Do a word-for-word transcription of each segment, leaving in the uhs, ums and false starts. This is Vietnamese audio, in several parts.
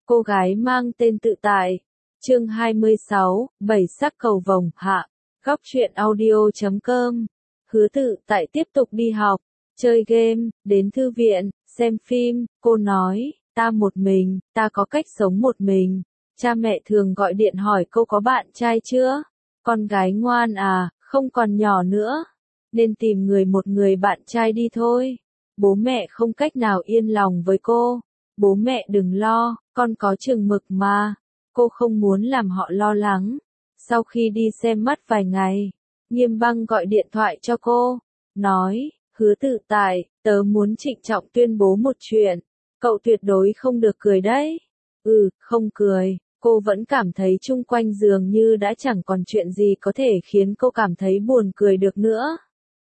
Cô gái mang tên tự tại. Chương hai mươi sáu, bảy sắc cầu vồng hạ. Góc truyện audio chấm com. Hứa Tự Tại tiếp tục đi học, chơi game, đến thư viện, xem phim. Cô nói, ta một mình, ta có cách sống một mình. Cha mẹ thường gọi điện hỏi cô có bạn trai chưa? Con gái ngoan à, không còn nhỏ nữa, nên tìm người một người bạn trai đi thôi. Bố mẹ không cách nào yên lòng với cô. Bố mẹ đừng lo, con có chừng mực mà. Cô không muốn làm họ lo lắng. Sau khi đi xem mắt vài ngày, Nghiêm Băng gọi điện thoại cho cô, nói, Hứa Tự Tại, tớ muốn trịnh trọng tuyên bố một chuyện. Cậu tuyệt đối không được cười đấy. Ừ, không cười. Cô vẫn cảm thấy chung quanh dường như đã chẳng còn chuyện gì có thể khiến cô cảm thấy buồn cười được nữa.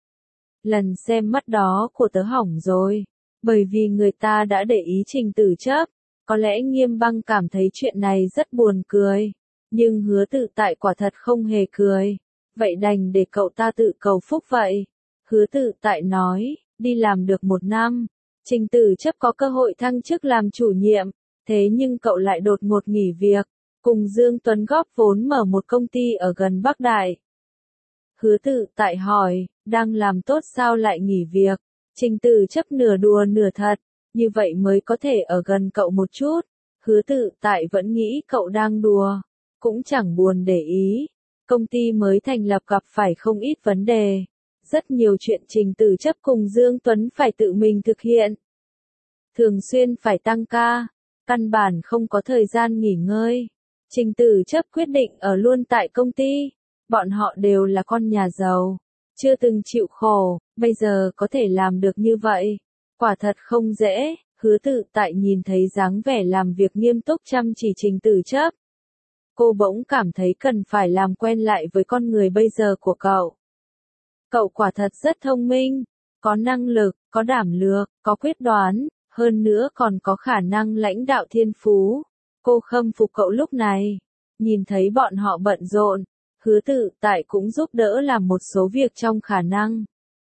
Lần xem mắt đó của tớ hỏng rồi, bởi vì người ta đã để ý Trình Tử Chấp. Có lẽ Nghiêm Băng cảm thấy chuyện này rất buồn cười, nhưng Hứa Tự Tại quả thật không hề cười. Vậy đành để cậu ta tự cầu phúc vậy. Hứa Tự Tại nói, đi làm được một năm, Trình Tử Chấp có cơ hội thăng chức làm chủ nhiệm, thế nhưng cậu lại đột ngột nghỉ việc, cùng Dương Tuấn góp vốn mở một công ty ở gần Bắc Đại. Hứa Tự Tại hỏi, đang làm tốt sao lại nghỉ việc? Trình Tử Chấp nửa đùa nửa thật, như vậy mới có thể ở gần cậu một chút. Hứa Tự Tại vẫn nghĩ cậu đang đùa, cũng chẳng buồn để ý. Công ty mới thành lập gặp phải không ít vấn đề. Rất nhiều chuyện Trình Tử Chấp cùng Dương Tuấn phải tự mình thực hiện. Thường xuyên phải tăng ca, căn bản không có thời gian nghỉ ngơi. Trình Tử Chấp quyết định ở luôn tại công ty. Bọn họ đều là con nhà giàu, chưa từng chịu khổ, bây giờ có thể làm được như vậy. Quả thật không dễ. Hứa Tự Tại nhìn thấy dáng vẻ làm việc nghiêm túc chăm chỉ Trình Tử Chấp. Cô bỗng cảm thấy cần phải làm quen lại với con người bây giờ của cậu. Cậu quả thật rất thông minh, có năng lực, có đảm lược, có quyết đoán, hơn nữa còn có khả năng lãnh đạo thiên phú. Cô khâm phục cậu lúc này. Nhìn thấy bọn họ bận rộn, Hứa Tự Tại cũng giúp đỡ làm một số việc trong khả năng.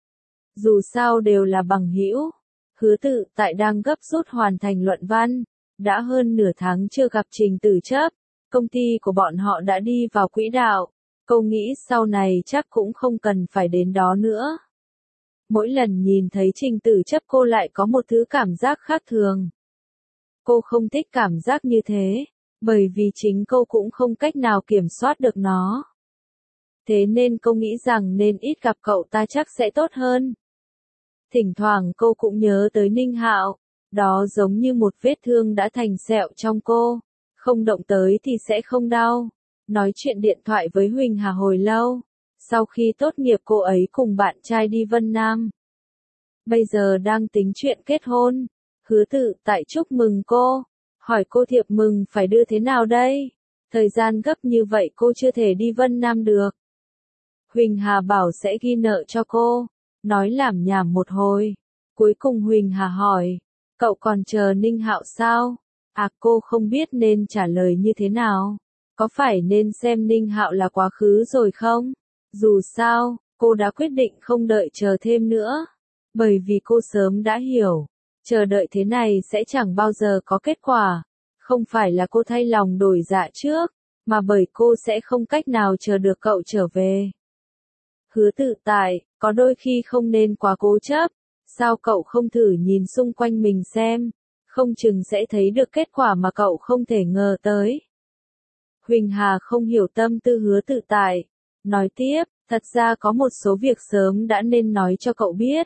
Dù sao đều là bằng hữu. Hứa Tự Tại đang gấp rút hoàn thành luận văn, đã hơn nửa tháng chưa gặp Trình Tử Chấp. Công ty của bọn họ đã đi vào quỹ đạo, cô nghĩ sau này chắc cũng không cần phải đến đó nữa. Mỗi lần nhìn thấy Trình Tử Chấp cô lại có một thứ cảm giác khác thường. Cô không thích cảm giác như thế, bởi vì chính cô cũng không cách nào kiểm soát được nó. Thế nên cô nghĩ rằng nên ít gặp cậu ta chắc sẽ tốt hơn. Thỉnh thoảng cô cũng nhớ tới Ninh Hạo, đó giống như một vết thương đã thành sẹo trong cô. Không động tới thì sẽ không đau. Nói chuyện điện thoại với Huỳnh Hà hồi lâu. Sau khi tốt nghiệp cô ấy cùng bạn trai đi Vân Nam. Bây giờ đang tính chuyện kết hôn. Hứa Tự Tại chúc mừng cô. Hỏi cô thiệp mừng phải đưa thế nào đây? Thời gian gấp như vậy cô chưa thể đi Vân Nam được. Huỳnh Hà bảo sẽ ghi nợ cho cô. Nói lảm nhảm một hồi. Cuối cùng Huỳnh Hà hỏi. Cậu còn chờ Ninh Hạo sao? À, cô không biết nên trả lời như thế nào. Có phải nên xem Ninh Hạo là quá khứ rồi không? Dù sao, cô đã quyết định không đợi chờ thêm nữa. Bởi vì cô sớm đã hiểu, chờ đợi thế này sẽ chẳng bao giờ có kết quả. Không phải là cô thay lòng đổi dạ trước, mà bởi cô sẽ không cách nào chờ được cậu trở về. Hứa Tự Tại, có đôi khi không nên quá cố chấp. Sao cậu không thử nhìn xung quanh mình xem? Không chừng sẽ thấy được kết quả mà cậu không thể ngờ tới. Huỳnh Hà không hiểu tâm tư Hứa Tự Tại. Nói tiếp, thật ra có một số việc sớm đã nên nói cho cậu biết.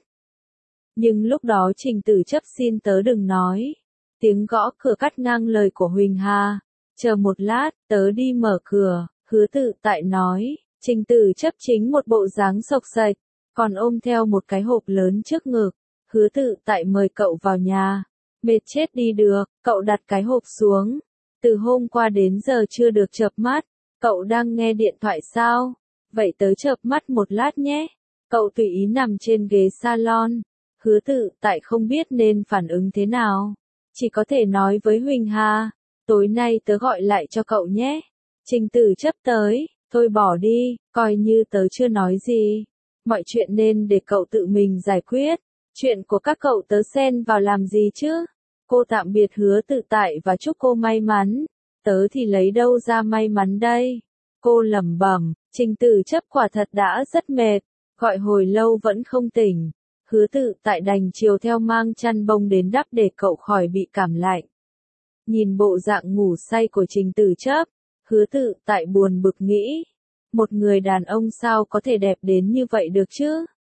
Nhưng lúc đó Trình Tử Chấp xin tớ đừng nói. Tiếng gõ cửa cắt ngang lời của Huỳnh Hà. Chờ một lát, tớ đi mở cửa. Hứa Tự Tại nói, Trình Tử Chấp chính một bộ dáng xộc xệch, còn ôm theo một cái hộp lớn trước ngực. Hứa Tự Tại mời cậu vào nhà. Mệt chết đi được, cậu đặt cái hộp xuống. Từ hôm qua đến giờ chưa được chợp mắt. Cậu đang nghe điện thoại sao? Vậy tớ chợp mắt một lát nhé. Cậu tùy ý nằm trên ghế salon. Hứa Tự Tại không biết nên phản ứng thế nào. Chỉ có thể nói với Huỳnh Hà. Tối nay tớ gọi lại cho cậu nhé. Trình Tử Chấp tới. Thôi bỏ đi, coi như tớ chưa nói gì. Mọi chuyện nên để cậu tự mình giải quyết. Chuyện của các cậu tớ xen vào làm gì chứ? Cô tạm biệt Hứa Tự Tại và chúc cô may mắn. Tớ thì lấy đâu ra may mắn đây? Cô lẩm bẩm, Trình Tử Chấp quả thật đã rất mệt, gọi hồi lâu vẫn không tỉnh. Hứa Tự Tại đành chiều theo mang chăn bông đến đắp để cậu khỏi bị cảm lạnh. Nhìn bộ dạng ngủ say của Trình Tử Chấp, Hứa Tự Tại buồn bực nghĩ, một người đàn ông sao có thể đẹp đến như vậy được chứ?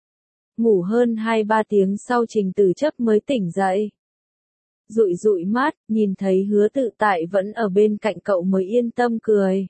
Ngủ hơn hai ba tiếng sau Trình Tử Chấp mới tỉnh dậy. Dụi dụi mắt, nhìn thấy Hứa Tự Tại vẫn ở bên cạnh cậu mới yên tâm cười.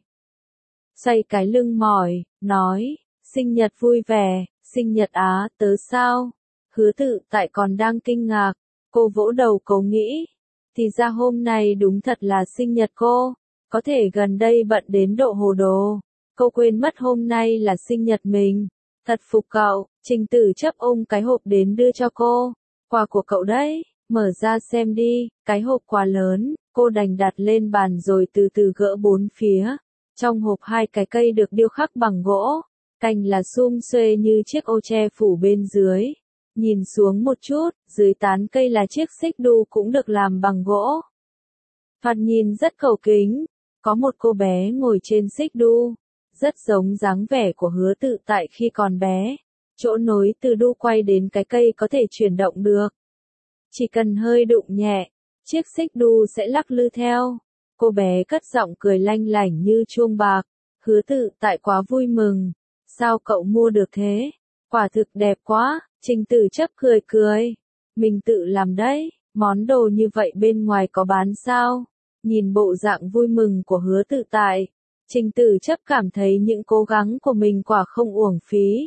Xoay cái lưng mỏi, nói, sinh nhật vui vẻ, sinh nhật á, tớ sao? Hứa Tự Tại còn đang kinh ngạc, cô vỗ đầu cố nghĩ. Thì ra hôm nay đúng thật là sinh nhật cô, có thể gần đây bận đến độ hồ đồ. Cô quên mất hôm nay là sinh nhật mình. Thật phục cậu, Trình Tử Chấp ôm cái hộp đến đưa cho cô. Quà của cậu đấy, mở ra xem đi, cái hộp quà lớn, cô đành đặt lên bàn rồi từ từ gỡ bốn phía. Trong hộp hai cái cây được điêu khắc bằng gỗ, cành là sum xuê như chiếc ô che phủ bên dưới. Nhìn xuống một chút, dưới tán cây là chiếc xích đu cũng được làm bằng gỗ. Thoạt nhìn rất cầu kính, có một cô bé ngồi trên xích đu, rất giống dáng vẻ của Hứa Tự Tại khi còn bé. Chỗ nối từ đu quay đến cái cây có thể chuyển động được. Chỉ cần hơi đụng nhẹ, chiếc xích đu sẽ lắc lư theo. Cô bé cất giọng cười lanh lảnh như chuông bạc. Hứa Tự Tại quá vui mừng. Sao cậu mua được thế? Quả thực đẹp quá. Trình Tử Chấp cười cười. Mình tự làm đấy, món đồ như vậy bên ngoài có bán sao? Nhìn bộ dạng vui mừng của Hứa Tự Tại, Trình Tử Chấp cảm thấy những cố gắng của mình quả không uổng phí.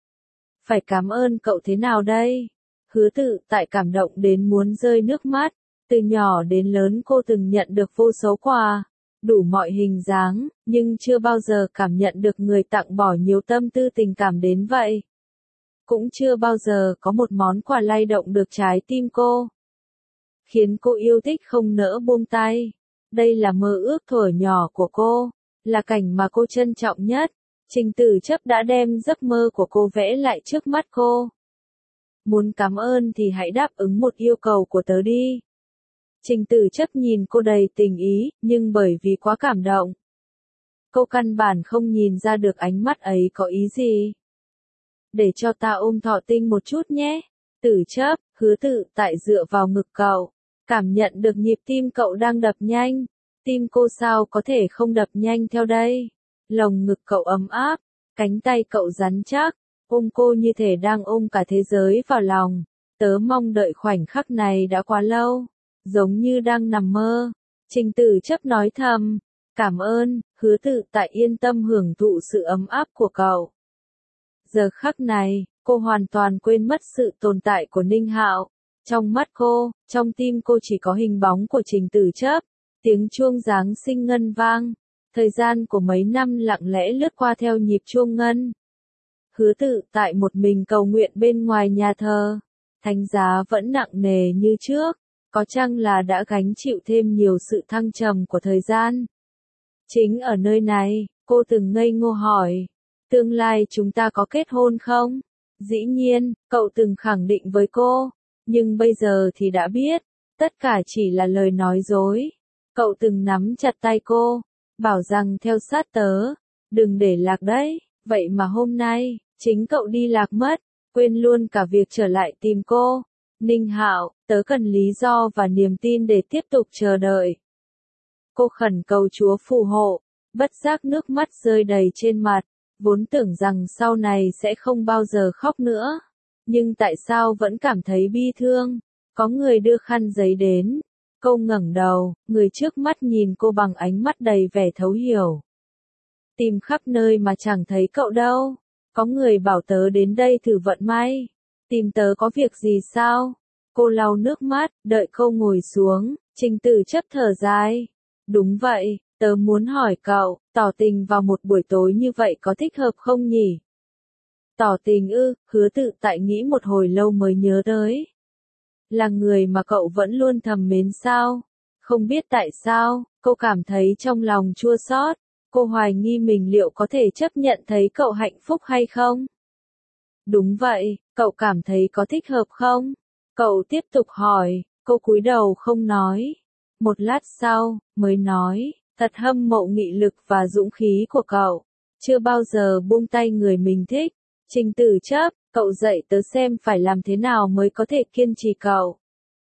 Phải cảm ơn cậu thế nào đây? Hứa Tự Tại cảm động đến muốn rơi nước mắt. Từ nhỏ đến lớn cô từng nhận được vô số quà, đủ mọi hình dáng, nhưng chưa bao giờ cảm nhận được người tặng bỏ nhiều tâm tư tình cảm đến vậy. Cũng chưa bao giờ có một món quà lay động được trái tim cô, khiến cô yêu thích không nỡ buông tay. Đây là mơ ước thuở nhỏ của cô, là cảnh mà cô trân trọng nhất. Trình Tử Chấp đã đem giấc mơ của cô vẽ lại trước mắt cô. Muốn cảm ơn thì hãy đáp ứng một yêu cầu của tớ đi. Trình Tử Chấp nhìn cô đầy tình ý, nhưng bởi vì quá cảm động, cô căn bản không nhìn ra được ánh mắt ấy có ý gì. Để cho ta ôm Thọ Tinh một chút nhé. Tử Chấp, Hứa Tự Tại dựa vào ngực cậu, cảm nhận được nhịp tim cậu đang đập nhanh. Tim cô sao có thể không đập nhanh theo đây? Lồng ngực cậu ấm áp, cánh tay cậu rắn chắc, ôm cô như thể đang ôm cả thế giới vào lòng. Tớ mong đợi khoảnh khắc này đã quá lâu, giống như đang nằm mơ. Trình Tử Chấp nói thầm, cảm ơn. Hứa Tự Tại yên tâm hưởng thụ sự ấm áp của cậu. Giờ khắc này, cô hoàn toàn quên mất sự tồn tại của Ninh Hạo. Trong mắt cô, trong tim cô chỉ có hình bóng của Trình Tử Chấp. Tiếng chuông Giáng sinh ngân vang. Thời gian của mấy năm lặng lẽ lướt qua theo nhịp chuông ngân. Hứa Tự Tại một mình cầu nguyện bên ngoài nhà thờ. Thánh giá vẫn nặng nề như trước, có chăng là đã gánh chịu thêm nhiều sự thăng trầm của thời gian. Chính ở nơi này, cô từng ngây ngô hỏi, tương lai chúng ta có kết hôn không? Dĩ nhiên, cậu từng khẳng định với cô, nhưng bây giờ thì đã biết, tất cả chỉ là lời nói dối. Cậu từng nắm chặt tay cô, bảo rằng theo sát tớ, đừng để lạc đấy, vậy mà hôm nay, chính cậu đi lạc mất, quên luôn cả việc trở lại tìm cô. Ninh Hạo, tớ cần lý do và niềm tin để tiếp tục chờ đợi. Cô khẩn cầu Chúa phù hộ, bất giác nước mắt rơi đầy trên mặt, vốn tưởng rằng sau này sẽ không bao giờ khóc nữa. Nhưng tại sao vẫn cảm thấy bi thương? Có người đưa khăn giấy đến. Cô ngẩng đầu, người trước mắt nhìn cô bằng ánh mắt đầy vẻ thấu hiểu. Tìm khắp nơi mà chẳng thấy cậu đâu. Có người bảo tớ đến đây thử vận may. Tìm tớ có việc gì sao? Cô lau nước mắt, đợi cô ngồi xuống. Trình Tử Chấp thở dài. Đúng vậy, tớ muốn hỏi cậu, tỏ tình vào một buổi tối như vậy có thích hợp không nhỉ? Tỏ tình ư? Hứa Tự Tại nghĩ một hồi lâu mới nhớ tới. Là người mà cậu vẫn luôn thầm mến sao? Không biết tại sao, cô cảm thấy trong lòng chua xót. Cô hoài nghi mình liệu có thể chấp nhận thấy cậu hạnh phúc hay không? Đúng vậy, cậu cảm thấy có thích hợp không? Cậu tiếp tục hỏi, Cô cúi đầu không nói. Một lát sau, mới nói, thật hâm mộ nghị lực và dũng khí của cậu. Chưa bao giờ buông tay người mình thích. Trình Tử Chấp, cậu dạy tớ xem phải làm thế nào mới có thể kiên trì cậu.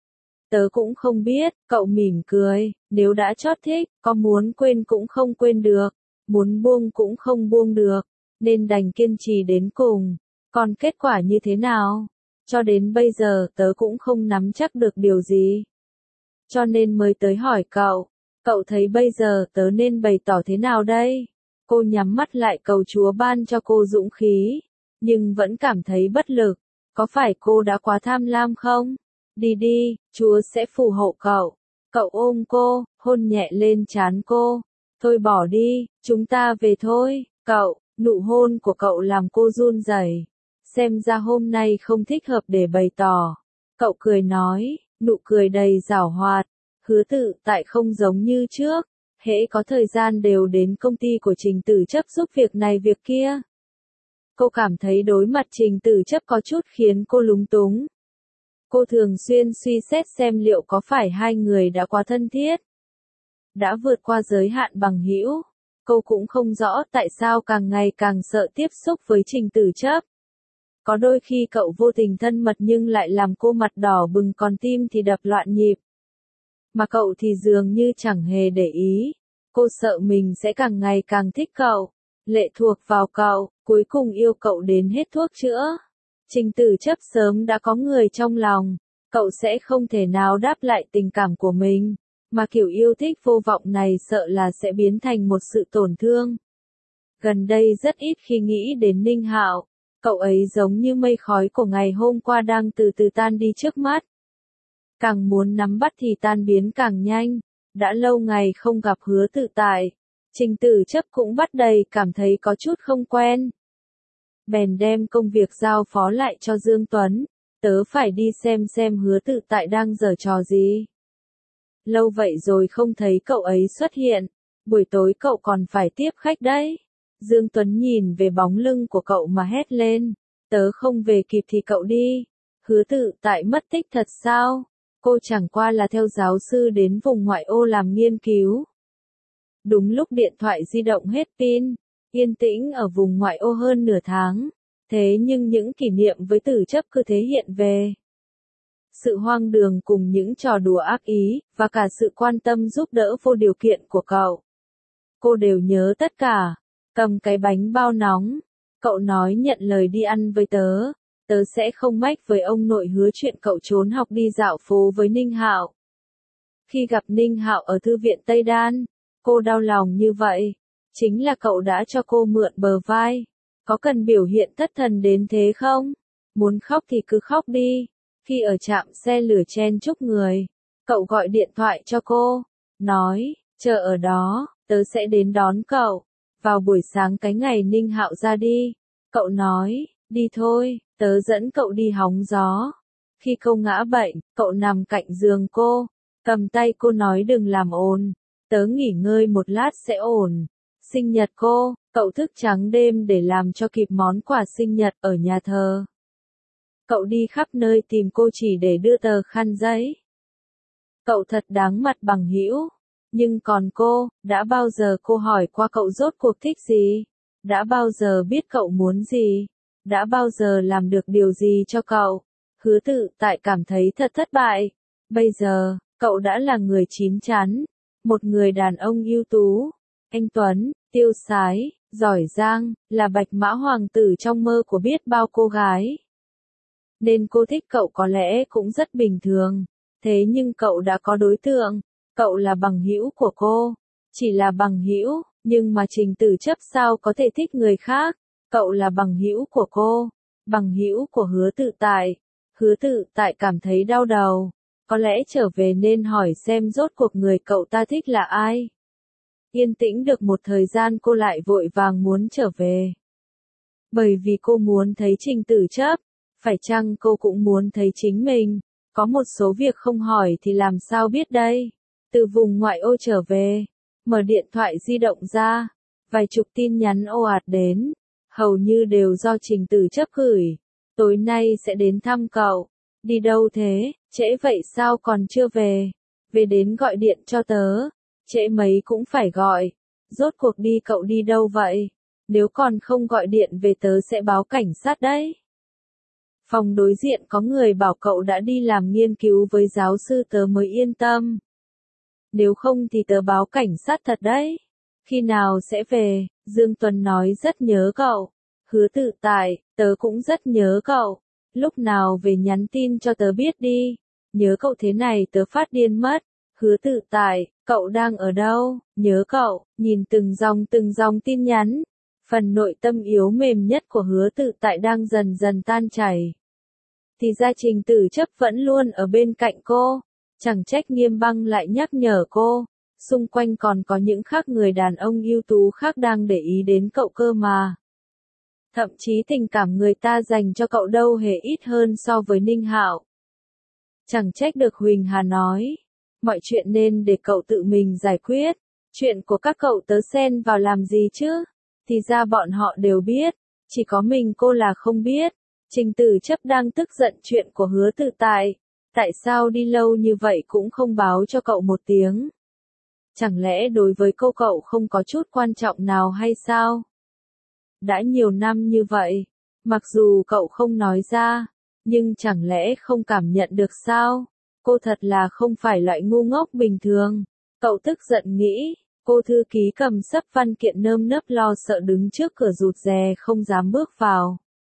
Tớ cũng không biết, cậu mỉm cười, nếu đã chót thích, có muốn quên cũng không quên được, muốn buông cũng không buông được, nên đành kiên trì đến cùng. Còn kết quả như thế nào? Cho đến bây giờ tớ cũng không nắm chắc được điều gì. Cho nên mới tới hỏi cậu, cậu thấy bây giờ tớ nên bày tỏ thế nào đây? Cô nhắm mắt lại cầu Chúa ban cho cô dũng khí, nhưng vẫn cảm thấy bất lực. Có phải cô đã quá tham lam không? Đi đi, Chúa sẽ phù hộ cậu. Cậu ôm cô, hôn nhẹ lên trán cô. Thôi bỏ đi, chúng ta về thôi. Cậu, nụ hôn của cậu làm cô run rẩy. Xem ra hôm nay không thích hợp để bày tỏ. Cậu cười nói, nụ cười đầy giảo hoạt. Hứa Tự Tại không giống như trước. Hễ có thời gian đều đến công ty của Trình Tử Chấp giúp việc này việc kia. Cô cảm thấy đối mặt Trình Tử Chấp có chút khiến cô lúng túng. Cô thường xuyên suy xét xem liệu có phải hai người đã quá thân thiết, đã vượt qua giới hạn bằng hữu. Cô cũng không rõ tại sao càng ngày càng sợ tiếp xúc với Trình Tử Chấp. Có đôi khi cậu vô tình thân mật nhưng lại làm cô mặt đỏ bừng còn tim thì đập loạn nhịp. Mà cậu thì dường như chẳng hề để ý. Cô sợ mình sẽ càng ngày càng thích cậu, lệ thuộc vào cậu, cuối cùng yêu cậu đến hết thuốc chữa. Trình Tử Chấp sớm đã có người trong lòng, cậu sẽ không thể nào đáp lại tình cảm của mình, mà kiểu yêu thích vô vọng này sợ là sẽ biến thành một sự tổn thương. Gần đây rất ít khi nghĩ đến Ninh Hạo, cậu ấy giống như mây khói của ngày hôm qua đang từ từ tan đi trước mắt. Càng muốn nắm bắt thì tan biến càng nhanh, đã lâu ngày không gặp Hứa Tự Tại, Trình Tử Chấp cũng bắt đầy cảm thấy có chút không quen. Bèn đem công việc giao phó lại cho Dương Tuấn, tớ phải đi xem xem Hứa Tự Tại đang giở trò gì. Lâu vậy rồi không thấy cậu ấy xuất hiện, buổi tối cậu còn phải tiếp khách đấy. Dương Tuấn nhìn về bóng lưng của cậu mà hét lên, tớ không về kịp thì cậu đi. Hứa Tự Tại mất tích thật sao? Cô chẳng qua là theo giáo sư đến vùng ngoại ô làm nghiên cứu. Đúng lúc điện thoại di động hết pin, yên tĩnh ở vùng ngoại ô hơn nửa tháng, thế nhưng những kỷ niệm với Tử Chấp cứ thế hiện về. Sự hoang đường cùng những trò đùa ác ý, và cả sự quan tâm giúp đỡ vô điều kiện của cậu. Cô đều nhớ tất cả. Cầm cái bánh bao nóng, cậu nói nhận lời đi ăn với tớ, tớ sẽ không mách với ông nội Hứa chuyện cậu trốn học đi dạo phố với Ninh Hạo. Khi gặp Ninh Hạo ở thư viện Tây Đan, cô đau lòng như vậy, chính là cậu đã cho cô mượn bờ vai. Có cần biểu hiện thất thần đến thế không? Muốn khóc thì cứ khóc đi. Khi ở trạm xe lửa chen chúc người, cậu gọi điện thoại cho cô, nói, chờ ở đó, tớ sẽ đến đón cậu. Vào buổi sáng cái ngày Ninh Hạo ra đi, cậu nói, đi thôi, tớ dẫn cậu đi hóng gió. Khi cô ngã bệnh, cậu nằm cạnh giường cô, cầm tay cô nói đừng làm ồn, tớ nghỉ ngơi một lát sẽ ổn. Sinh nhật cô, cậu thức trắng đêm để làm cho kịp món quà sinh nhật ở nhà thờ. Cậu đi khắp nơi tìm cô chỉ để đưa tờ khăn giấy. Cậu thật đáng mặt bằng hữu. Nhưng còn cô, đã bao giờ cô hỏi qua cậu rốt cuộc thích gì? Đã bao giờ biết cậu muốn gì? Đã bao giờ làm được điều gì cho cậu? Hứa Tự Tại cảm thấy thật thất bại. Bây giờ, cậu đã là người chín chắn. Một người đàn ông ưu tú, anh tuấn, tiêu sái, giỏi giang, là bạch mã hoàng tử trong mơ của biết bao cô gái. Nên cô thích cậu có lẽ cũng rất bình thường. Thế nhưng cậu đã có đối tượng. Cậu là bằng hữu của cô, chỉ là bằng hữu, nhưng mà Trình Tử Chấp sao có thể thích người khác? Cậu là bằng hữu của cô, bằng hữu của Hứa Tự Tại. Hứa Tự Tại cảm thấy đau đầu, có lẽ trở về nên hỏi xem rốt cuộc người cậu ta thích là ai. Yên tĩnh được một thời gian cô lại vội vàng muốn trở về. Bởi vì cô muốn thấy Trình Tử Chấp, phải chăng cô cũng muốn thấy chính mình? Có một số việc không hỏi thì làm sao biết đây? Từ vùng ngoại ô trở về, mở điện thoại di động ra, vài chục tin nhắn ồ ạt đến, hầu như đều do Trình Tử Chấp gửi. Tối nay sẽ đến thăm cậu, Đi đâu thế, trễ vậy sao còn chưa về? Về đến gọi điện cho tớ. Trễ mấy cũng phải gọi. Rốt cuộc đi cậu đi đâu vậy? Nếu còn không gọi điện về tớ sẽ báo cảnh sát đấy. Phòng đối diện có người bảo cậu đã đi làm nghiên cứu với giáo sư tớ mới yên tâm. Nếu không thì tớ báo cảnh sát thật đấy. Khi nào sẽ về? Dương Tuấn nói rất nhớ cậu. Hứa Tự Tại, tớ cũng rất nhớ cậu. Lúc nào về nhắn tin cho tớ biết đi. Nhớ cậu thế này tớ phát điên mất. Hứa Tự Tại, cậu đang ở đâu? Nhớ cậu, nhìn từng dòng từng dòng tin nhắn. Phần nội tâm yếu mềm nhất của Hứa Tự Tại đang dần dần tan chảy. Thì ra Trình Tử Chấp vẫn luôn ở bên cạnh cô. Chẳng trách Nghiêm Băng lại nhắc nhở cô. Xung quanh còn có những khác người đàn ông ưu tú khác đang để ý đến cậu cơ mà. Thậm chí tình cảm người ta dành cho cậu đâu hề ít hơn so với Ninh Hạo. Chẳng trách được Huỳnh Hà nói. Mọi chuyện nên để cậu tự mình giải quyết. Chuyện của các cậu tớ xen vào làm gì chứ? Thì ra bọn họ đều biết. Chỉ có mình cô là không biết. Trình Tử Chấp đang tức giận chuyện của Hứa Tự Tại. Tại sao đi lâu như vậy cũng không báo cho cậu một tiếng? Chẳng lẽ đối với cô cậu không có chút quan trọng nào hay sao? Đã nhiều năm như vậy, mặc dù cậu không nói ra, nhưng chẳng lẽ không cảm nhận được sao? Cô thật là không phải loại ngu ngốc bình thường. Cậu tức giận nghĩ, cô thư ký cầm sấp văn kiện nơm nớp lo sợ đứng trước cửa rụt rè không dám bước vào.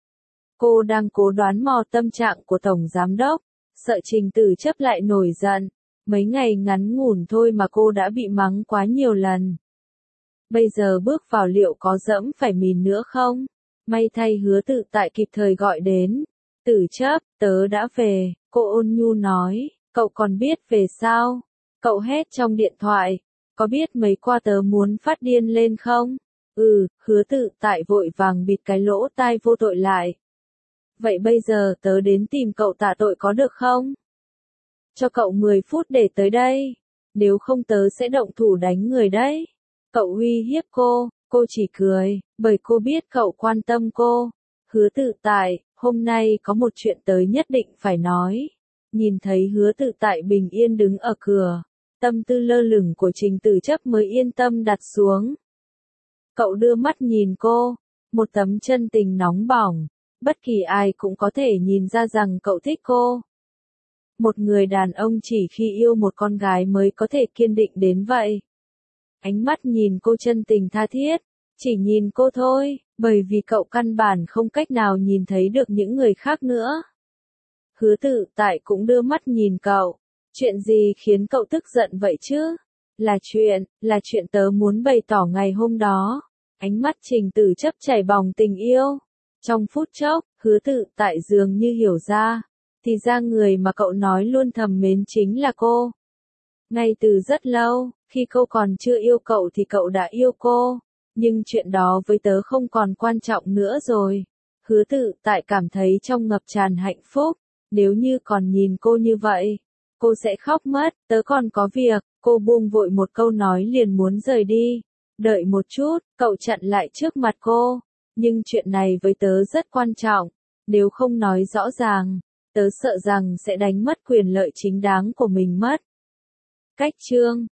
Cô đang cố đoán mò tâm trạng của Tổng Giám Đốc, sợ Trình Tử Chấp lại nổi giận. Mấy ngày ngắn ngủn thôi mà cô đã bị mắng quá nhiều lần. Bây giờ bước vào liệu có dẫm phải mìn nữa không? May thay Hứa Tự Tại kịp thời gọi đến. Tử Chấp, tớ đã về, cô ôn nhu nói, cậu còn biết về sao? Cậu hét trong điện thoại, có biết mấy qua tớ muốn phát điên lên không? Ừ, Hứa Tự Tại vội vàng bịt cái lỗ tai vô tội lại. Vậy bây giờ tớ đến tìm cậu tạ tội có được không? Cho cậu mười phút để tới đây. Nếu không tớ sẽ động thủ đánh người đấy. Cậu uy hiếp cô, cô chỉ cười, bởi cô biết cậu quan tâm cô. Hứa Tự Tại, hôm nay có một chuyện tớ nhất định phải nói. Nhìn thấy Hứa Tự Tại bình yên đứng ở cửa, tâm tư lơ lửng của Trình Tử Chấp mới yên tâm đặt xuống. Cậu đưa mắt nhìn cô, một tấm chân tình nóng bỏng, bất kỳ ai cũng có thể nhìn ra rằng cậu thích cô. Một người đàn ông chỉ khi yêu một con gái mới có thể kiên định đến vậy. Ánh mắt nhìn cô chân tình tha thiết, chỉ nhìn cô thôi, bởi vì cậu căn bản không cách nào nhìn thấy được những người khác nữa. Hứa Tự Tại cũng đưa mắt nhìn cậu, chuyện gì khiến cậu tức giận vậy chứ? Là chuyện, là chuyện tớ muốn bày tỏ ngày hôm đó. Ánh mắt Trình Tử Chấp chảy bỏng tình yêu. Trong phút chốc, Hứa Tự Tại dường như hiểu ra. Thì ra người mà cậu nói luôn thầm mến chính là cô. Ngay từ rất lâu, khi cô còn chưa yêu cậu thì cậu đã yêu cô. Nhưng chuyện đó với tớ không còn quan trọng nữa rồi. Hứa Tự Tại cảm thấy trong ngập tràn hạnh phúc. Nếu như còn nhìn cô như vậy, cô sẽ khóc mất. Tớ còn có việc. Cô buông vội một câu nói liền muốn rời đi. Đợi một chút, cậu chặn lại trước mặt cô. Nhưng chuyện này với tớ rất quan trọng. Nếu không nói rõ ràng, tớ sợ rằng sẽ đánh mất quyền lợi chính đáng của mình mất. Cách chương